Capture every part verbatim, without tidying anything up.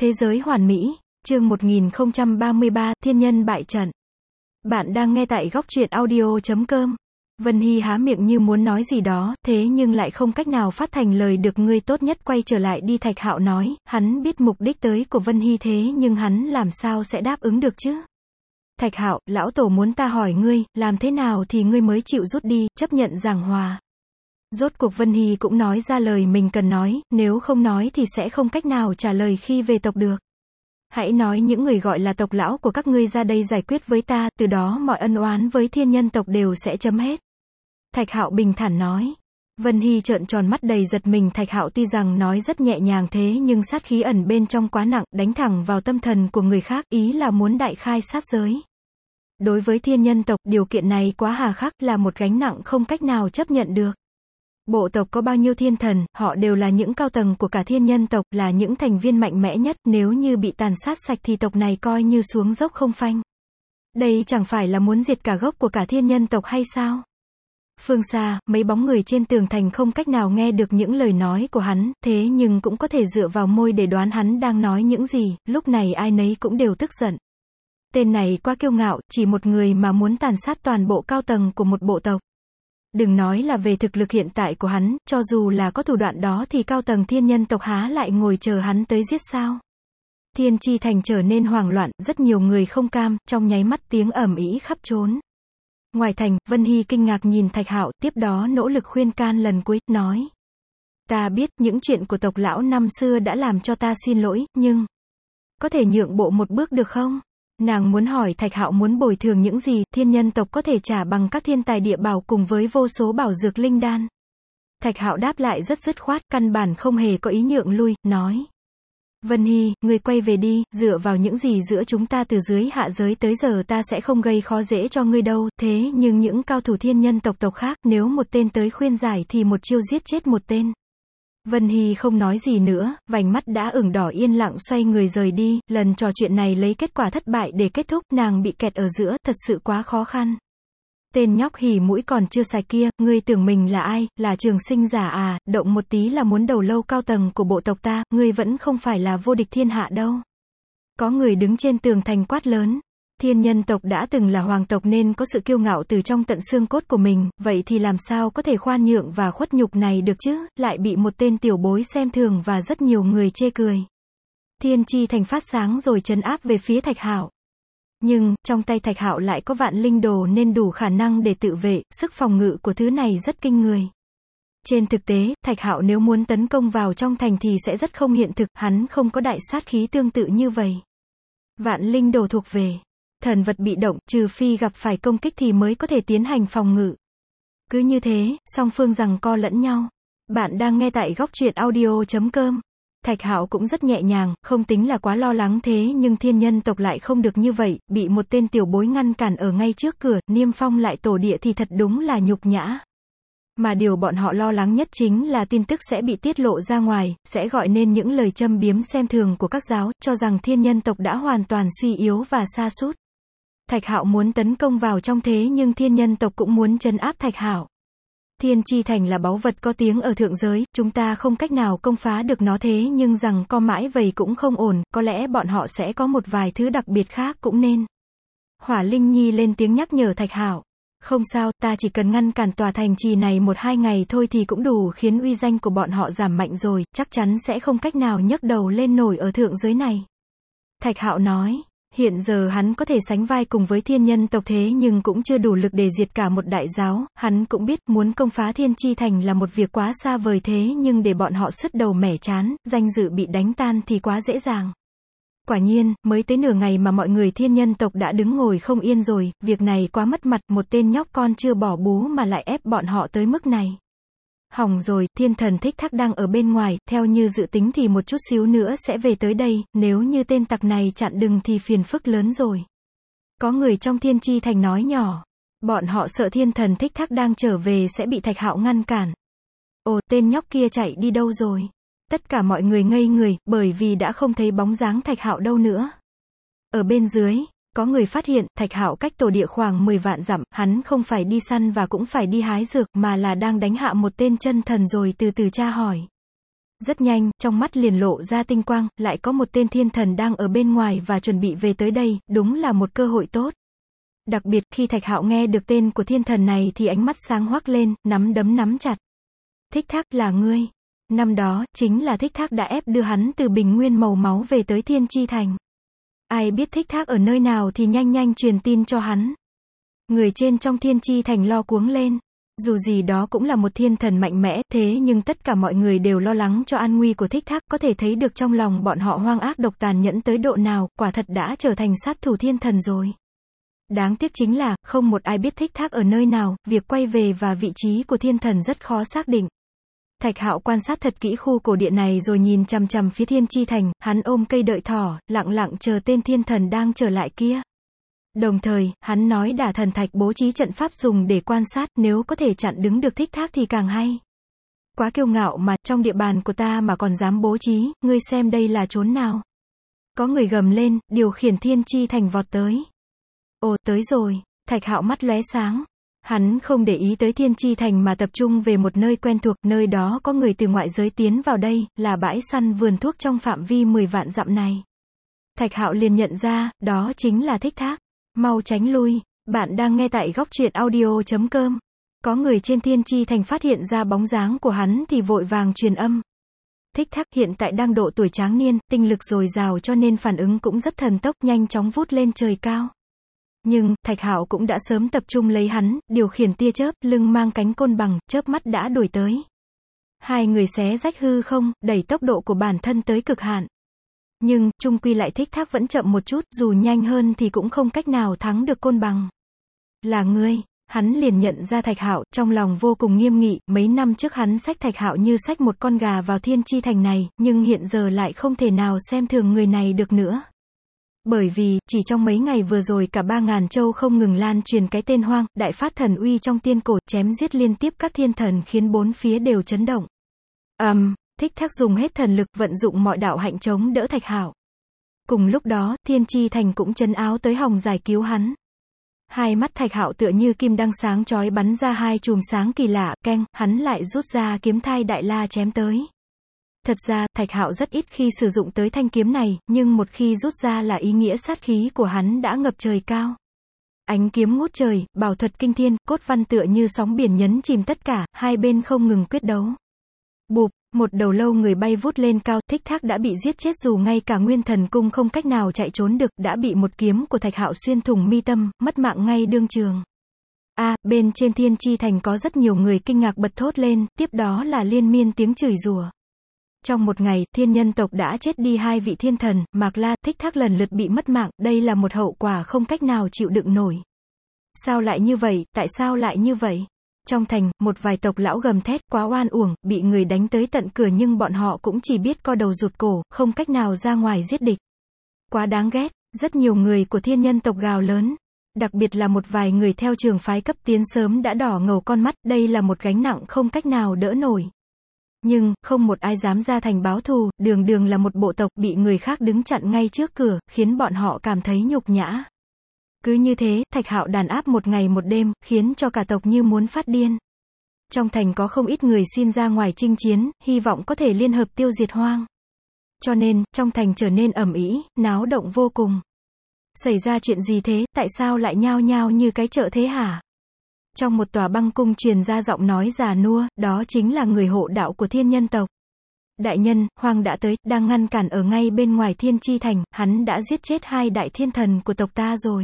Thế giới hoàn mỹ, chương một nghìn không trăm ba mươi ba, thiên nhân bại trận. Bạn đang nghe tại góc truyện audio chấm com. Vân Hy há miệng như muốn nói gì đó, thế nhưng lại không cách nào phát thành lời được. Ngươi tốt nhất quay trở lại đi. Thạch Hạo nói, hắn biết mục đích tới của Vân Hy thế nhưng hắn làm sao sẽ đáp ứng được chứ? Thạch Hạo, lão tổ muốn ta hỏi ngươi, làm thế nào thì ngươi mới chịu rút đi, chấp nhận giảng hòa. Rốt cuộc Vân Hy cũng nói ra lời mình cần nói, nếu không nói thì sẽ không cách nào trả lời khi về tộc được. Hãy nói những người gọi là tộc lão của các ngươi ra đây giải quyết với ta, từ đó mọi ân oán với thiên nhân tộc đều sẽ chấm hết. Thạch Hạo bình thản nói. Vân Hy trợn tròn mắt đầy giật mình. Thạch Hạo tuy rằng nói rất nhẹ nhàng thế nhưng sát khí ẩn bên trong quá nặng, đánh thẳng vào tâm thần của người khác, ý là muốn đại khai sát giới. Đối với thiên nhân tộc, điều kiện này quá hà khắc, là một gánh nặng không cách nào chấp nhận được. Bộ tộc có bao nhiêu thiên thần, họ đều là những cao tầng của cả thiên nhân tộc, là những thành viên mạnh mẽ nhất, nếu như bị tàn sát sạch thì tộc này coi như xuống dốc không phanh. Đây chẳng phải là muốn diệt cả gốc của cả thiên nhân tộc hay sao? Phương xa, mấy bóng người trên tường thành không cách nào nghe được những lời nói của hắn, thế nhưng cũng có thể dựa vào môi để đoán hắn đang nói những gì. Lúc này ai nấy cũng đều tức giận. Tên này quá kiêu ngạo, chỉ một người mà muốn tàn sát toàn bộ cao tầng của một bộ tộc. Đừng nói là về thực lực hiện tại của hắn, cho dù là có thủ đoạn đó thì cao tầng thiên nhân tộc há lại ngồi chờ hắn tới giết sao? Thiên Chi Thành trở nên hoảng loạn, rất nhiều người không cam, trong nháy mắt tiếng ầm ĩ khắp trốn. Ngoài thành, Vân Hy kinh ngạc nhìn Thạch Hạo, tiếp đó nỗ lực khuyên can lần cuối, nói. Ta biết, những chuyện của tộc lão năm xưa đã làm cho ta xin lỗi, nhưng... có thể nhượng bộ một bước được không? Nàng muốn hỏi Thạch Hạo muốn bồi thường những gì, thiên nhân tộc có thể trả bằng các thiên tài địa bảo cùng với vô số bảo dược linh đan. Thạch Hạo đáp lại rất dứt khoát, căn bản không hề có ý nhượng lui, nói. Vân Hy, ngươi quay về đi, dựa vào những gì giữa chúng ta từ dưới hạ giới tới giờ ta sẽ không gây khó dễ cho ngươi đâu, thế nhưng những cao thủ thiên nhân tộc tộc khác, nếu một tên tới khuyên giải thì một chiêu giết chết một tên. Vân Hy không nói gì nữa, vành mắt đã ửng đỏ yên lặng xoay người rời đi. Lần trò chuyện này lấy kết quả thất bại để kết thúc, nàng bị kẹt ở giữa, thật sự quá khó khăn. Tên nhóc hỉ mũi còn chưa sạch kia, ngươi tưởng mình là ai, là trường sinh giả à, động một tí là muốn đầu lâu cao tầng của bộ tộc ta, ngươi vẫn không phải là vô địch thiên hạ đâu. Có người đứng trên tường thành quát lớn. Thiên nhân tộc đã từng là hoàng tộc nên có sự kiêu ngạo từ trong tận xương cốt của mình, vậy thì làm sao có thể khoan nhượng và khuất nhục này được chứ, lại bị một tên tiểu bối xem thường và rất nhiều người chê cười. Thiên Chi Thành phát sáng rồi trấn áp về phía Thạch Hạo. Nhưng, trong tay Thạch Hạo lại có vạn linh đồ nên đủ khả năng để tự vệ, sức phòng ngự của thứ này rất kinh người. Trên thực tế, Thạch Hạo nếu muốn tấn công vào trong thành thì sẽ rất không hiện thực, hắn không có đại sát khí tương tự như vậy. Vạn linh đồ thuộc về thần vật bị động, trừ phi gặp phải công kích thì mới có thể tiến hành phòng ngự. Cứ như thế, song phương giằng co lẫn nhau. Bạn đang nghe tại góc truyện audio chấm com. Thạch Hạo cũng rất nhẹ nhàng, không tính là quá lo lắng thế nhưng thiên nhân tộc lại không được như vậy, bị một tên tiểu bối ngăn cản ở ngay trước cửa, niêm phong lại tổ địa thì thật đúng là nhục nhã. Mà điều bọn họ lo lắng nhất chính là tin tức sẽ bị tiết lộ ra ngoài, sẽ gọi nên những lời châm biếm xem thường của các giáo, cho rằng thiên nhân tộc đã hoàn toàn suy yếu và sa sút. Thạch Hạo muốn tấn công vào trong thế nhưng thiên nhân tộc cũng muốn trấn áp Thạch Hạo. Thiên Chi Thành là báu vật có tiếng ở thượng giới, chúng ta không cách nào công phá được nó thế nhưng rằng co mãi vậy cũng không ổn, có lẽ bọn họ sẽ có một vài thứ đặc biệt khác cũng nên. Hỏa Linh Nhi lên tiếng nhắc nhở Thạch Hạo. Không sao, ta chỉ cần ngăn cản tòa thành trì này một hai ngày thôi thì cũng đủ khiến uy danh của bọn họ giảm mạnh rồi, chắc chắn sẽ không cách nào nhấc đầu lên nổi ở thượng giới này. Thạch Hạo nói. Hiện giờ hắn có thể sánh vai cùng với thiên nhân tộc thế nhưng cũng chưa đủ lực để diệt cả một đại giáo, hắn cũng biết muốn công phá Thiên Chi Thành là một việc quá xa vời thế nhưng để bọn họ sứt đầu mẻ trán, danh dự bị đánh tan thì quá dễ dàng. Quả nhiên, mới tới nửa ngày mà mọi người thiên nhân tộc đã đứng ngồi không yên rồi, việc này quá mất mặt, một tên nhóc con chưa bỏ bú mà lại ép bọn họ tới mức này. Hỏng rồi, thiên thần Thích Thác đang ở bên ngoài, theo như dự tính thì một chút xíu nữa sẽ về tới đây, nếu như tên tặc này chặn đường thì phiền phức lớn rồi. Có người trong Thiên Chi Thành nói nhỏ, bọn họ sợ thiên thần Thích Thác đang trở về sẽ bị Thạch Hạo ngăn cản. Ồ, tên nhóc kia chạy đi đâu rồi? Tất cả mọi người ngây người, bởi vì đã không thấy bóng dáng Thạch Hạo đâu nữa. Ở bên dưới, có người phát hiện, Thạch Hạo cách tổ địa khoảng mười vạn dặm, hắn không phải đi săn và cũng phải đi hái dược, mà là đang đánh hạ một tên chân thần rồi từ từ tra hỏi. Rất nhanh, trong mắt liền lộ ra tinh quang, lại có một tên thiên thần đang ở bên ngoài và chuẩn bị về tới đây, đúng là một cơ hội tốt. Đặc biệt khi Thạch Hạo nghe được tên của thiên thần này thì ánh mắt sáng hoác lên, nắm đấm nắm chặt. Thích Thác, là ngươi. Năm đó, chính là Thích Thác đã ép đưa hắn từ bình nguyên màu máu về tới Thiên Chi Thành. Ai biết Thích Thác ở nơi nào thì nhanh nhanh truyền tin cho hắn. Người trên trong Thiên Chi Thành lo cuống lên. Dù gì đó cũng là một thiên thần mạnh mẽ, thế nhưng tất cả mọi người đều lo lắng cho an nguy của Thích Thác, có thể thấy được trong lòng bọn họ hoang ác độc tàn nhẫn tới độ nào, quả thật đã trở thành sát thủ thiên thần rồi. Đáng tiếc chính là, không một ai biết Thích Thác ở nơi nào, việc quay về và vị trí của thiên thần rất khó xác định. Thạch Hạo quan sát thật kỹ khu cổ điện này rồi nhìn chằm chằm phía Thiên Chi Thành, hắn ôm cây đợi thỏ, lặng lặng chờ tên thiên thần đang trở lại kia. Đồng thời, hắn nói Đả Thần Thạch bố trí trận pháp dùng để quan sát, nếu có thể chặn đứng được Thích Thác thì càng hay. Quá kiêu ngạo mà, trong địa bàn của ta mà còn dám bố trí, ngươi xem đây là chốn nào. Có người gầm lên, điều khiển Thiên Chi Thành vọt tới. Ồ, tới rồi. Thạch Hạo mắt lóe sáng. Hắn không để ý tới Thiên Chi Thành mà tập trung về một nơi quen thuộc, nơi đó có người từ ngoại giới tiến vào đây, là bãi săn vườn thuốc trong phạm vi mười vạn dặm này. Thạch Hạo liền nhận ra, đó chính là Thích Thác. Mau tránh lui, bạn đang nghe tại góc truyện audio chấm com. Có người trên Thiên Chi Thành phát hiện ra bóng dáng của hắn thì vội vàng truyền âm. Thích Thác hiện tại đang độ tuổi tráng niên, tinh lực dồi dào cho nên phản ứng cũng rất thần tốc, nhanh chóng vút lên trời cao. Nhưng, Thạch Hạo cũng đã sớm tập trung lấy hắn, điều khiển tia chớp, lưng mang cánh côn bằng, chớp mắt đã đuổi tới. Hai người xé rách hư không, đẩy tốc độ của bản thân tới cực hạn. Nhưng, chung quy lại Thích Thác vẫn chậm một chút, dù nhanh hơn thì cũng không cách nào thắng được côn bằng. Là ngươi, hắn liền nhận ra Thạch Hạo, trong lòng vô cùng nghiêm nghị, mấy năm trước hắn xách Thạch Hạo như xách một con gà vào Thiên Chi Thành này, nhưng hiện giờ lại không thể nào xem thường người này được nữa. Bởi vì, chỉ trong mấy ngày vừa rồi cả ba ngàn châu không ngừng lan truyền cái tên Hoang, đại phát thần uy trong tiên cổ, chém giết liên tiếp các thiên thần khiến bốn phía đều chấn động. Ầm, um, Thích Thác dùng hết thần lực, vận dụng mọi đạo hạnh chống đỡ Thạch Hạo. Cùng lúc đó, Thiên Chi Thành cũng chấn áo tới hòng giải cứu hắn. Hai mắt Thạch Hạo tựa như kim đăng sáng chói bắn ra hai chùm sáng kỳ lạ, keng, hắn lại rút ra kiếm thai đại la chém tới. Thật ra, Thạch Hạo rất ít khi sử dụng tới thanh kiếm này, nhưng một khi rút ra là ý nghĩa sát khí của hắn đã ngập trời cao. Ánh kiếm ngút trời, bảo thuật kinh thiên, cốt văn tựa như sóng biển nhấn chìm tất cả, hai bên không ngừng quyết đấu. Bụp, một đầu lâu người bay vút lên cao, Thích Thác đã bị giết chết dù ngay cả Nguyên Thần Cung không cách nào chạy trốn được, đã bị một kiếm của Thạch Hạo xuyên thủng mi tâm, mất mạng ngay đương trường. A, à, bên trên Thiên Chi Thành có rất nhiều người kinh ngạc bật thốt lên, tiếp đó là liên miên tiếng chửi rủa. Trong một ngày, thiên nhân tộc đã chết đi hai vị thiên thần, Mạc La, Thích Thác lần lượt bị mất mạng, đây là một hậu quả không cách nào chịu đựng nổi. Sao lại như vậy, tại sao lại như vậy? Trong thành, một vài tộc lão gầm thét, quá oan uổng, bị người đánh tới tận cửa nhưng bọn họ cũng chỉ biết co đầu rụt cổ, không cách nào ra ngoài giết địch. Quá đáng ghét, rất nhiều người của thiên nhân tộc gào lớn. Đặc biệt là một vài người theo trường phái cấp tiến sớm đã đỏ ngầu con mắt, đây là một gánh nặng không cách nào đỡ nổi. Nhưng, không một ai dám ra thành báo thù, đường đường là một bộ tộc bị người khác đứng chặn ngay trước cửa, khiến bọn họ cảm thấy nhục nhã. Cứ như thế, Thạch Hạo đàn áp một ngày một đêm, khiến cho cả tộc như muốn phát điên. Trong thành có không ít người xin ra ngoài chinh chiến, hy vọng có thể liên hợp tiêu diệt Hoang. Cho nên, trong thành trở nên ầm ĩ, náo động vô cùng. Xảy ra chuyện gì thế, tại sao lại nhao nhao như cái chợ thế hả? Trong một tòa băng cung truyền ra giọng nói già nua, đó chính là người hộ đạo của thiên nhân tộc. Đại nhân, Hoang đã tới, đang ngăn cản ở ngay bên ngoài Thiên Chi Thành, hắn đã giết chết hai đại thiên thần của tộc ta rồi.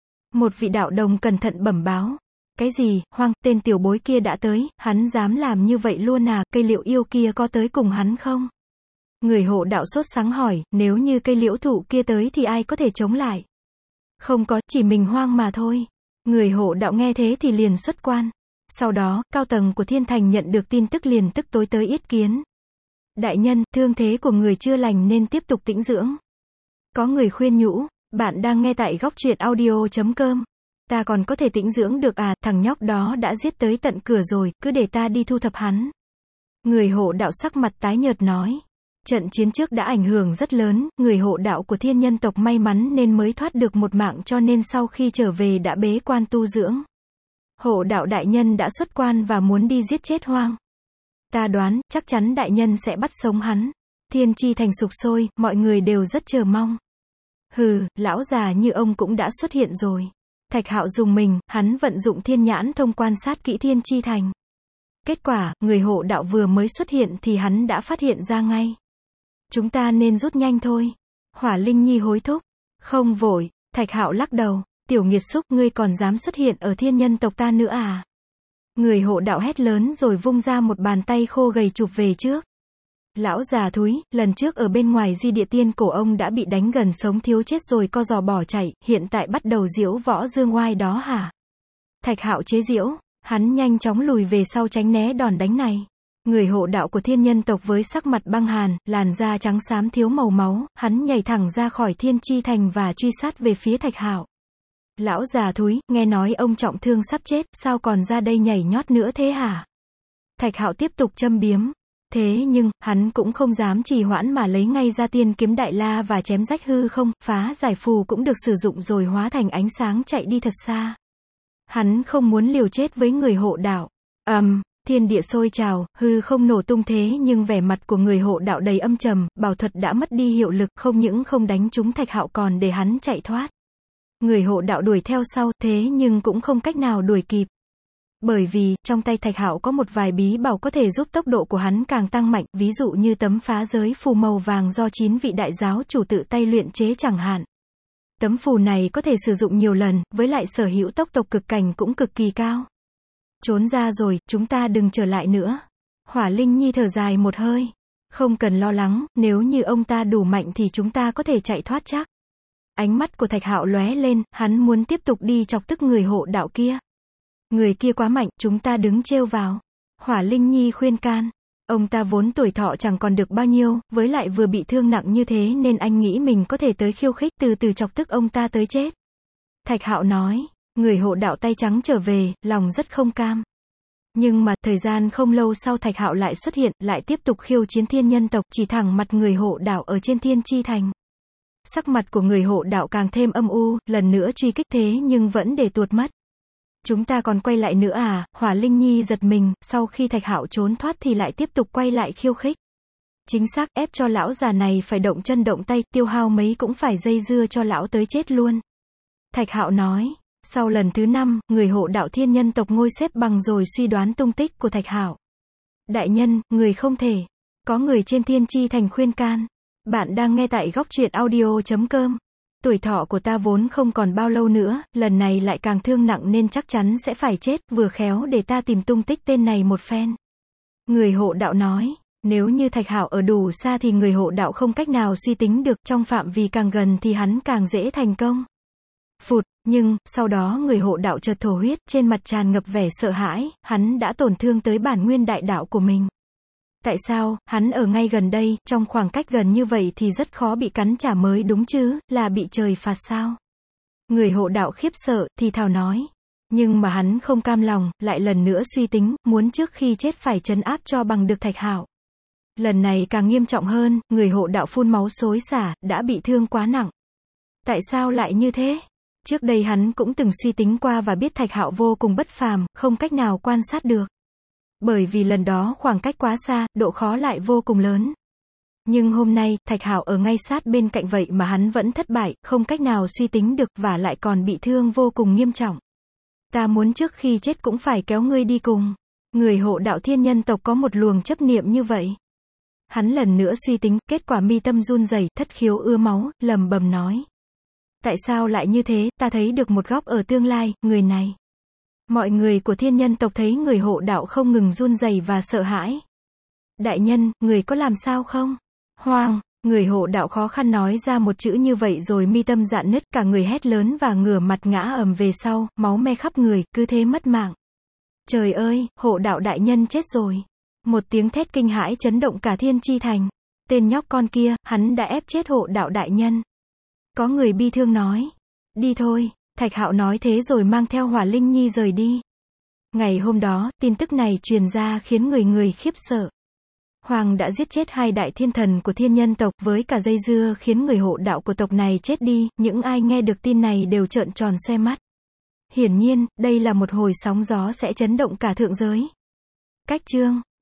Một vị đạo đồng cẩn thận bẩm báo. Cái gì, Hoang, tên tiểu bối kia đã tới, hắn dám làm như vậy luôn à, cây liễu yêu kia có tới cùng hắn không? Người hộ đạo sốt sáng hỏi, nếu như cây liễu thụ kia tới thì ai có thể chống lại? Không có, chỉ mình Hoang mà thôi. Người hộ đạo nghe thế thì liền xuất quan. Sau đó, cao tầng của thiên thành nhận được tin tức liền tức tối tới yết kiến. Đại nhân, thương thế của người chưa lành nên tiếp tục tĩnh dưỡng. Có người khuyên nhủ, bạn đang nghe tại góc truyện audio chấm com. Ta còn có thể tĩnh dưỡng được à, thằng nhóc đó đã giết tới tận cửa rồi, cứ để ta đi thu thập hắn. Người hộ đạo sắc mặt tái nhợt nói. Trận chiến trước đã ảnh hưởng rất lớn, người hộ đạo của thiên nhân tộc may mắn nên mới thoát được một mạng cho nên sau khi trở về đã bế quan tu dưỡng. Hộ đạo đại nhân đã xuất quan và muốn đi giết chết Hoang. Ta đoán, chắc chắn đại nhân sẽ bắt sống hắn. Thiên chi thành sục sôi, mọi người đều rất chờ mong. Hừ, lão già như ông cũng đã xuất hiện rồi. Thạch Hạo dùng mình, hắn vận dụng thiên nhãn thông quan sát kỹ thiên chi thành. Kết quả, người hộ đạo vừa mới xuất hiện thì hắn đã phát hiện ra ngay. Chúng ta nên rút nhanh thôi. Hỏa Linh Nhi hối thúc. Không vội, Thạch Hạo lắc đầu. Tiểu nghiệt xúc, ngươi còn dám xuất hiện ở thiên nhân tộc ta nữa à? Người hộ đạo hét lớn rồi vung ra một bàn tay khô gầy chụp về trước. Lão già thúi, lần trước ở bên ngoài di địa tiên cổ ông đã bị đánh gần sống thiếu chết rồi co giò bỏ chạy, hiện tại bắt đầu diễu võ dương oai đó hả? Thạch Hạo chế giễu, hắn nhanh chóng lùi về sau tránh né đòn đánh này. Người hộ đạo của thiên nhân tộc với sắc mặt băng hàn, làn da trắng xám thiếu màu máu, hắn nhảy thẳng ra khỏi thiên chi thành và truy sát về phía Thạch Hạo. Lão già thúi, nghe nói ông trọng thương sắp chết, sao còn ra đây nhảy nhót nữa thế hả? Thạch Hạo tiếp tục châm biếm. Thế nhưng, hắn cũng không dám trì hoãn mà lấy ngay ra tiên kiếm đại la và chém rách hư không, phá giải phù cũng được sử dụng rồi hóa thành ánh sáng chạy đi thật xa. Hắn không muốn liều chết với người hộ đạo. Ầm, um, thiên địa sôi trào, hư không nổ tung thế nhưng vẻ mặt của người hộ đạo đầy âm trầm, bảo thuật đã mất đi hiệu lực, không những không đánh trúng Thạch Hạo còn để hắn chạy thoát. Người hộ đạo đuổi theo sau, thế nhưng cũng không cách nào đuổi kịp. Bởi vì, trong tay Thạch Hạo có một vài bí bảo có thể giúp tốc độ của hắn càng tăng mạnh, ví dụ như tấm phá giới phù màu vàng do chín vị đại giáo chủ tự tay luyện chế chẳng hạn. Tấm phù này có thể sử dụng nhiều lần, với lại sở hữu tốc độ cực cảnh cũng cực kỳ cao. Trốn ra rồi, chúng ta đừng trở lại nữa. Hỏa Linh Nhi thở dài một hơi. Không cần lo lắng, nếu như ông ta đủ mạnh thì chúng ta có thể chạy thoát chắc. Ánh mắt của Thạch Hạo lóe lên, hắn muốn tiếp tục đi chọc tức người hộ đạo kia. Người kia quá mạnh, chúng ta đứng trêu vào. Hỏa Linh Nhi khuyên can. Ông ta vốn tuổi thọ chẳng còn được bao nhiêu, với lại vừa bị thương nặng như thế nên anh nghĩ mình có thể tới khiêu khích từ từ chọc tức ông ta tới chết. Thạch Hạo nói, người hộ đạo tay trắng trở về, lòng rất không cam. Nhưng mà, thời gian không lâu sau Thạch Hạo lại xuất hiện, lại tiếp tục khiêu chiến thiên nhân tộc, chỉ thẳng mặt người hộ đạo ở trên thiên chi thành. Sắc mặt của người hộ đạo càng thêm âm u, lần nữa truy kích thế nhưng vẫn để tuột mất. Chúng ta còn quay lại nữa à? Hỏa Linh Nhi giật mình, sau khi Thạch Hạo trốn thoát thì lại tiếp tục quay lại khiêu khích. Chính xác, ép cho lão già này phải động chân động tay, tiêu hao mấy cũng phải dây dưa cho lão tới chết luôn. Thạch Hạo nói, sau lần thứ năm, người hộ đạo thiên nhân tộc ngồi xếp bằng rồi suy đoán tung tích của Thạch Hạo. Đại nhân, người không thể. Có người trên thiên chi thành khuyên can. Bạn đang nghe tại góc truyện audio chấm com. Tuổi thọ của ta vốn không còn bao lâu nữa, lần này lại càng thương nặng nên chắc chắn sẽ phải chết, vừa khéo để ta tìm tung tích tên này một phen. Người hộ đạo nói, nếu như Thạch Hạo ở đủ xa thì người hộ đạo không cách nào suy tính được, trong phạm vi càng gần thì hắn càng dễ thành công. Phụt, nhưng, sau đó người hộ đạo chợt thổ huyết, trên mặt tràn ngập vẻ sợ hãi, hắn đã tổn thương tới bản nguyên đại đạo của mình. Tại sao, hắn ở ngay gần đây, trong khoảng cách gần như vậy thì rất khó bị cắn trả mới đúng chứ, là bị trời phạt sao? Người hộ đạo khiếp sợ, thì thào nói. Nhưng mà hắn không cam lòng, lại lần nữa suy tính, muốn trước khi chết phải trấn áp cho bằng được Thạch Hạo. Lần này càng nghiêm trọng hơn, người hộ đạo phun máu xối xả, đã bị thương quá nặng. Tại sao lại như thế? Trước đây hắn cũng từng suy tính qua và biết Thạch Hạo vô cùng bất phàm, không cách nào quan sát được. Bởi vì lần đó khoảng cách quá xa, độ khó lại vô cùng lớn. Nhưng hôm nay, Thạch Hạo ở ngay sát bên cạnh vậy mà hắn vẫn thất bại, không cách nào suy tính được và lại còn bị thương vô cùng nghiêm trọng. Ta muốn trước khi chết cũng phải kéo ngươi đi cùng. Người hộ đạo thiên nhân tộc có một luồng chấp niệm như vậy. Hắn lần nữa suy tính, kết quả mi tâm run rẩy, thất khiếu ưa máu, lầm bầm nói. Tại sao lại như thế, ta thấy được một góc ở tương lai, người này. Mọi người của thiên nhân tộc thấy người hộ đạo không ngừng run rẩy và sợ hãi. Đại nhân, người có làm sao không? Hoang, người hộ đạo khó khăn nói ra một chữ như vậy rồi mi tâm rạn nứt, cả người hét lớn và ngửa mặt ngã ầm về sau, máu me khắp người, cứ thế mất mạng. Trời ơi, hộ đạo đại nhân chết rồi. Một tiếng thét kinh hãi chấn động cả thiên chi thành. Tên nhóc con kia, hắn đã ép chết hộ đạo đại nhân. Có người bi thương nói. Đi thôi. Thạch Hạo nói thế rồi mang theo Hỏa Linh Nhi rời đi. Ngày hôm đó, tin tức này truyền ra khiến người người khiếp sợ. Hoàng đã giết chết hai đại thiên thần của thiên nhân tộc với cả dây dưa khiến người hộ đạo của tộc này chết đi, những ai nghe được tin này đều trợn tròn xoe mắt. Hiển nhiên, đây là một hồi sóng gió sẽ chấn động cả thượng giới. Cách chương